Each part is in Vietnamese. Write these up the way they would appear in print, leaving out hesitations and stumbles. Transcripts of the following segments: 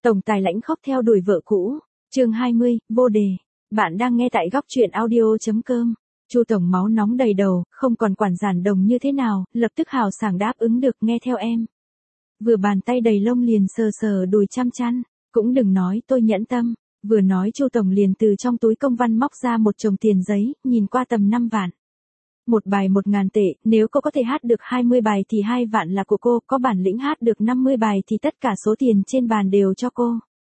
Tổng tài lãnh khóc theo đuổi vợ cũ. Chương 20, vô đề. Bạn đang nghe tại góc truyện audio.com. Chu tổng máu nóng đầy đầu, không còn quản Giản Đồng như thế nào, lập tức hào sảng đáp ứng được, nghe theo em. Vừa bàn tay đầy lông liền sờ sờ đùi chăm chăn, cũng đừng nói tôi nhẫn tâm. Vừa nói Chu tổng liền từ trong túi công văn móc ra một chồng tiền giấy, nhìn qua tầm 5 vạn. Một bài 1.000 tệ, nếu cô có thể hát được 20 bài thì 2 vạn là của cô, có bản lĩnh hát được 50 bài thì tất cả số tiền trên bàn đều cho cô.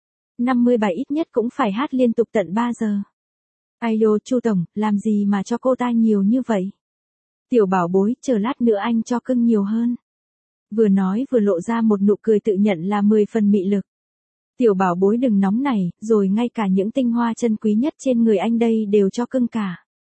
50 bài ít nhất cũng phải hát liên tục tận 3 giờ. Ai đô Chu tổng, làm gì mà cho cô ta nhiều như vậy? Tiểu bảo bối, chờ lát nữa anh cho cưng nhiều hơn. Vừa nói vừa lộ ra một nụ cười tự nhận là 10 phần mị lực. Tiểu bảo bối đừng nóng này, rồi ngay cả những tinh hoa chân quý nhất trên người anh đây đều cho cưng cả.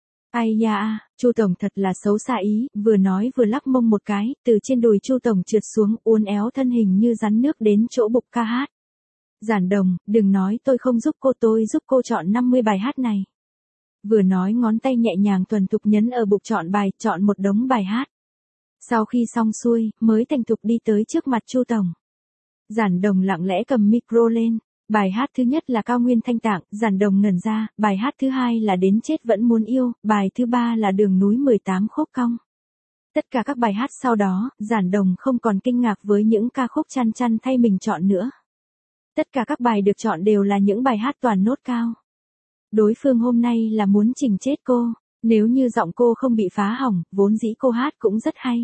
Ai da, Chu tổng thật là xấu xa ý, vừa nói vừa lắc mông một cái, từ trên đùi Chu tổng trượt xuống, uốn éo thân hình như rắn nước đến chỗ bục ca hát. Giản Đồng, đừng nói tôi không giúp cô, tôi giúp cô chọn 50 bài hát này. Vừa nói ngón tay nhẹ nhàng thuần thục nhấn ở bục chọn bài, chọn một đống bài hát. Sau khi xong xuôi, mới thành thục đi tới trước mặt Chu tổng. Giản Đồng lặng lẽ cầm micro lên. Bài hát thứ nhất là Cao Nguyên Thanh Tạng, Giản Đồng ngẩn ra, bài hát thứ hai là Đến Chết Vẫn Muốn Yêu, bài thứ ba là Đường Núi 18 Khúc Cong. Tất cả các bài hát sau đó, Giản Đồng không còn kinh ngạc với những ca khúc chăn chăn thay mình chọn nữa. Tất cả các bài được chọn đều là những bài hát toàn nốt cao. Đối phương hôm nay là muốn chỉnh chết cô, nếu như giọng cô không bị phá hỏng, vốn dĩ cô hát cũng rất hay.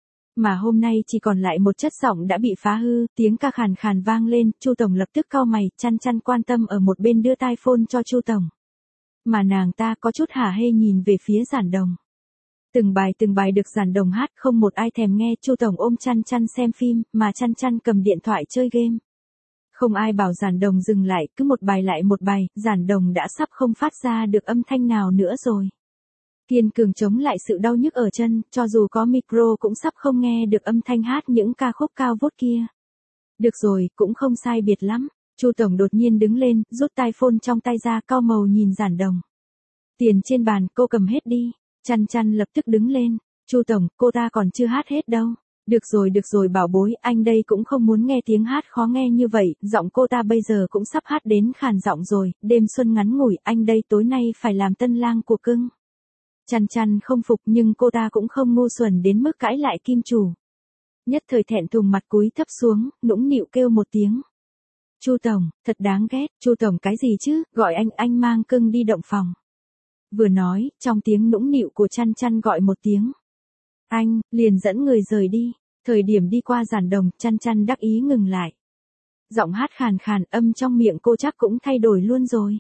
Mà hôm nay chỉ còn lại một chất giọng đã bị phá hư, tiếng ca khàn khàn vang lên, Chu tổng lập tức cau mày, chăn chăn quan tâm ở một bên đưa tai phone cho Chu tổng. Mà nàng ta có chút hả hê nhìn về phía Giản Đồng. Từng bài được Giản Đồng hát, không một ai thèm nghe, Chu tổng ôm chăn chăn xem phim, mà chăn chăn cầm điện thoại chơi game. Không ai bảo Giản Đồng dừng lại, cứ một bài lại một bài, Giản Đồng đã sắp không phát ra được âm thanh nào nữa rồi. Kiên cường chống lại sự đau nhức ở chân, cho dù có micro cũng sắp không nghe được âm thanh hát những ca khúc cao vút kia. Được rồi, cũng không sai biệt lắm. Chu tổng đột nhiên đứng lên, rút tai phone trong tay ra, cau màu nhìn Giản Đồng. Tiền trên bàn, cô cầm hết đi. Chăn chăn lập tức đứng lên. Chu tổng, cô ta còn chưa hát hết đâu. Được rồi bảo bối, anh đây cũng không muốn nghe tiếng hát khó nghe như vậy, giọng cô ta bây giờ cũng sắp hát đến khàn giọng rồi, đêm xuân ngắn ngủi, anh đây tối nay phải làm tân lang của cưng. Chăn chăn không phục nhưng cô ta cũng không ngu xuẩn đến mức cãi lại kim chủ. Nhất thời thẹn thùng mặt cúi thấp xuống, nũng nịu kêu một tiếng. Chu tổng, thật đáng ghét, Chu tổng cái gì chứ, gọi anh mang cưng đi động phòng. Vừa nói, trong tiếng nũng nịu của chăn chăn gọi một tiếng. Anh, liền dẫn người rời đi. Thời điểm đi qua Giản Đồng, chăn chăn đắc ý ngừng lại. Giọng hát khàn khàn, âm trong miệng cô chắc cũng thay đổi luôn rồi.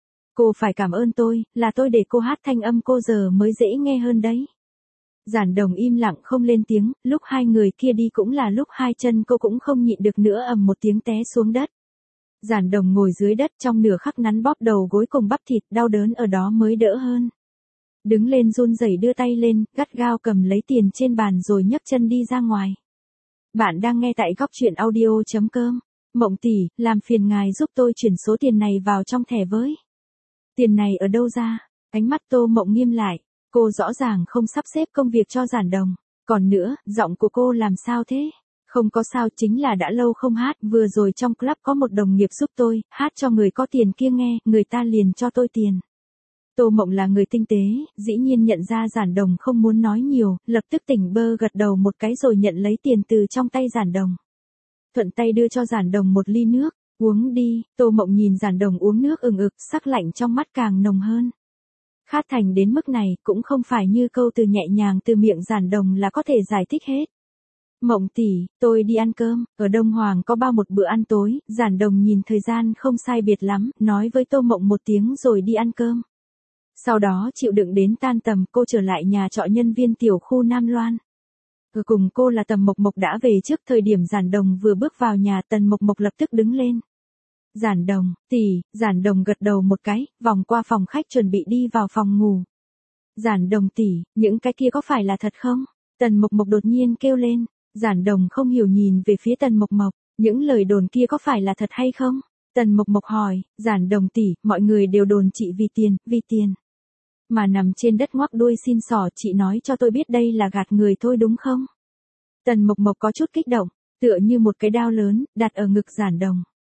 Cô phải cảm ơn tôi, là tôi để cô hát thanh âm cô giờ mới dễ nghe hơn đấy. Giản Đồng im lặng không lên tiếng, lúc hai người kia đi cũng là lúc hai chân cô cũng không nhịn được nữa, ầm một tiếng té xuống đất. Giản Đồng ngồi dưới đất trong nửa khắc nắn bóp đầu gối cùng bắp thịt, đau đớn ở đó mới đỡ hơn. Đứng lên run rẩy đưa tay lên, gắt gao cầm lấy tiền trên bàn rồi nhấc chân đi ra ngoài. Bạn đang nghe tại góc truyện audio.com. Mộng tỷ, làm phiền ngài giúp tôi chuyển số tiền này vào trong thẻ với. Tiền này ở đâu ra? Ánh mắt Tô Mộng nghiêm lại. Cô rõ ràng không sắp xếp công việc cho Giản Đồng. Còn nữa, giọng của cô làm sao thế? Không có sao, chính là đã lâu không hát, vừa rồi trong club có một đồng nghiệp giúp tôi, hát cho người có tiền kia nghe, người ta liền cho tôi tiền. Tô Mộng là người tinh tế, dĩ nhiên nhận ra Giản Đồng không muốn nói nhiều, lập tức tỉnh bơ gật đầu một cái rồi nhận lấy tiền từ trong tay Giản Đồng. Thuận tay đưa cho Giản Đồng một ly nước, uống đi. Tô Mộng nhìn Giản Đồng uống nước ừng ực, sắc lạnh trong mắt càng nồng hơn. Khát thành đến mức này, cũng không phải như câu từ nhẹ nhàng từ miệng Giản Đồng là có thể giải thích hết. Mộng tỷ, tôi đi ăn cơm, ở Đông Hoàng có bao một bữa ăn tối, Giản Đồng nhìn thời gian không sai biệt lắm, nói với Tô Mộng một tiếng rồi đi ăn cơm. Sau đó chịu đựng đến tan tầm, cô trở lại nhà trọ nhân viên tiểu khu Nam Loan. Ở cùng cô là Tần Mộc Mộc đã về trước thời điểm Giản Đồng vừa bước vào nhà, Tần Mộc Mộc lập tức đứng lên. Giản Đồng, tỷ, Giản Đồng gật đầu một cái, vòng qua phòng khách chuẩn bị đi vào phòng ngủ. Giản Đồng tỷ, những cái kia có phải là thật không? Tần Mộc Mộc đột nhiên kêu lên. Giản Đồng không hiểu nhìn về phía Tần Mộc Mộc, những lời đồn kia có phải là thật hay không? Tần Mộc Mộc hỏi, Giản Đồng tỷ, mọi người đều đồn chị vì tiền. Mà nằm trên đất ngoắc đuôi xin xỏ, chị nói cho tôi biết đây là gạt người thôi đúng không? Tần Mộc Mộc có chút kích động, tựa như một cái đao lớn, đặt ở ngực Giản Đồng.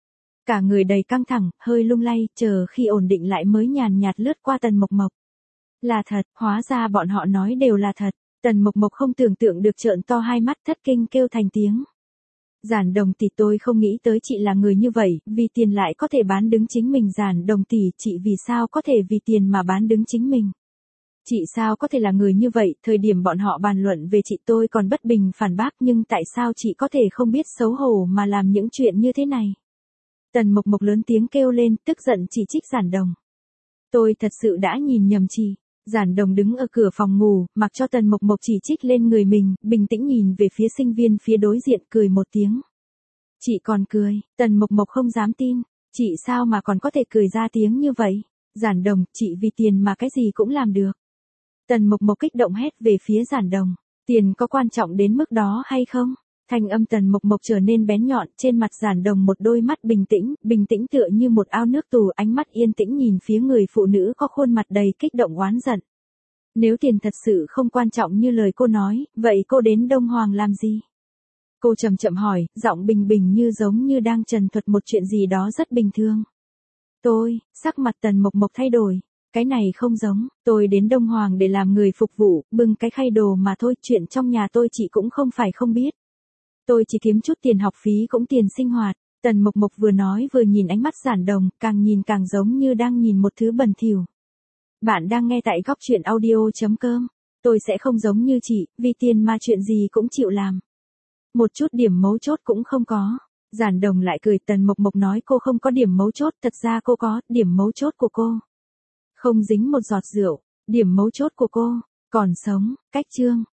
Cả người đầy căng thẳng, hơi lung lay, chờ khi ổn định lại mới nhàn nhạt lướt qua Tần Mộc Mộc. Là thật, hóa ra bọn họ nói đều là thật. Tần Mộc Mộc không tưởng tượng được trợn to hai mắt thất kinh kêu thành tiếng. Giản Đồng tỷ, tôi không nghĩ tới chị là người như vậy, vì tiền lại có thể bán đứng chính mình. Giản Đồng tỷ, chị vì sao có thể vì tiền mà bán đứng chính mình? Chị sao có thể là người như vậy? Thời điểm bọn họ bàn luận về chị tôi còn bất bình phản bác, nhưng tại sao chị có thể không biết xấu hổ mà làm những chuyện như thế này? Tần Mộc Mộc lớn tiếng kêu lên, tức giận chỉ trích Giản Đồng. Tôi thật sự đã nhìn nhầm chị. Giản Đồng đứng ở cửa phòng ngủ, mặc cho Tần Mộc Mộc chỉ trích lên người mình, bình tĩnh nhìn về phía sinh viên phía đối diện, cười một tiếng. Chị còn cười? Tần Mộc Mộc không dám tin. Chị sao mà còn có thể cười ra tiếng như vậy? Giản Đồng, chị vì tiền mà cái gì cũng làm được. Tần Mộc Mộc kích động hét về phía Giản Đồng. Tiền có quan trọng đến mức đó hay không? Thanh âm Tần Mộc Mộc trở nên bén nhọn, trên mặt Giản Đồng một đôi mắt bình tĩnh tựa như một ao nước tù, ánh mắt yên tĩnh nhìn phía người phụ nữ có khuôn mặt đầy kích động oán giận. Nếu tiền thật sự không quan trọng như lời cô nói, vậy cô đến Đông Hoàng làm gì? Cô chậm chậm hỏi, giọng bình bình như giống như đang trần thuật một chuyện gì đó rất bình thường. Sắc mặt Tần Mộc Mộc thay đổi. Cái này không giống, tôi đến Đông Hoàng để làm người phục vụ, bưng cái khay đồ mà thôi, chuyện trong nhà tôi chị cũng không phải không biết. Tôi chỉ kiếm chút tiền học phí cũng tiền sinh hoạt. Tần Mộc Mộc vừa nói vừa nhìn ánh mắt Giản Đồng, càng nhìn càng giống như đang nhìn một thứ bẩn thỉu. Bạn đang nghe tại góc truyện audio.com. Tôi sẽ không giống như chị, vì tiền mà chuyện gì cũng chịu làm. Một chút điểm mấu chốt cũng không có. Giản Đồng lại cười. Tần Mộc Mộc nói cô không có điểm mấu chốt, thật ra cô có, điểm mấu chốt của cô không dính một giọt rượu, điểm mấu chốt của cô còn sống. Cách chương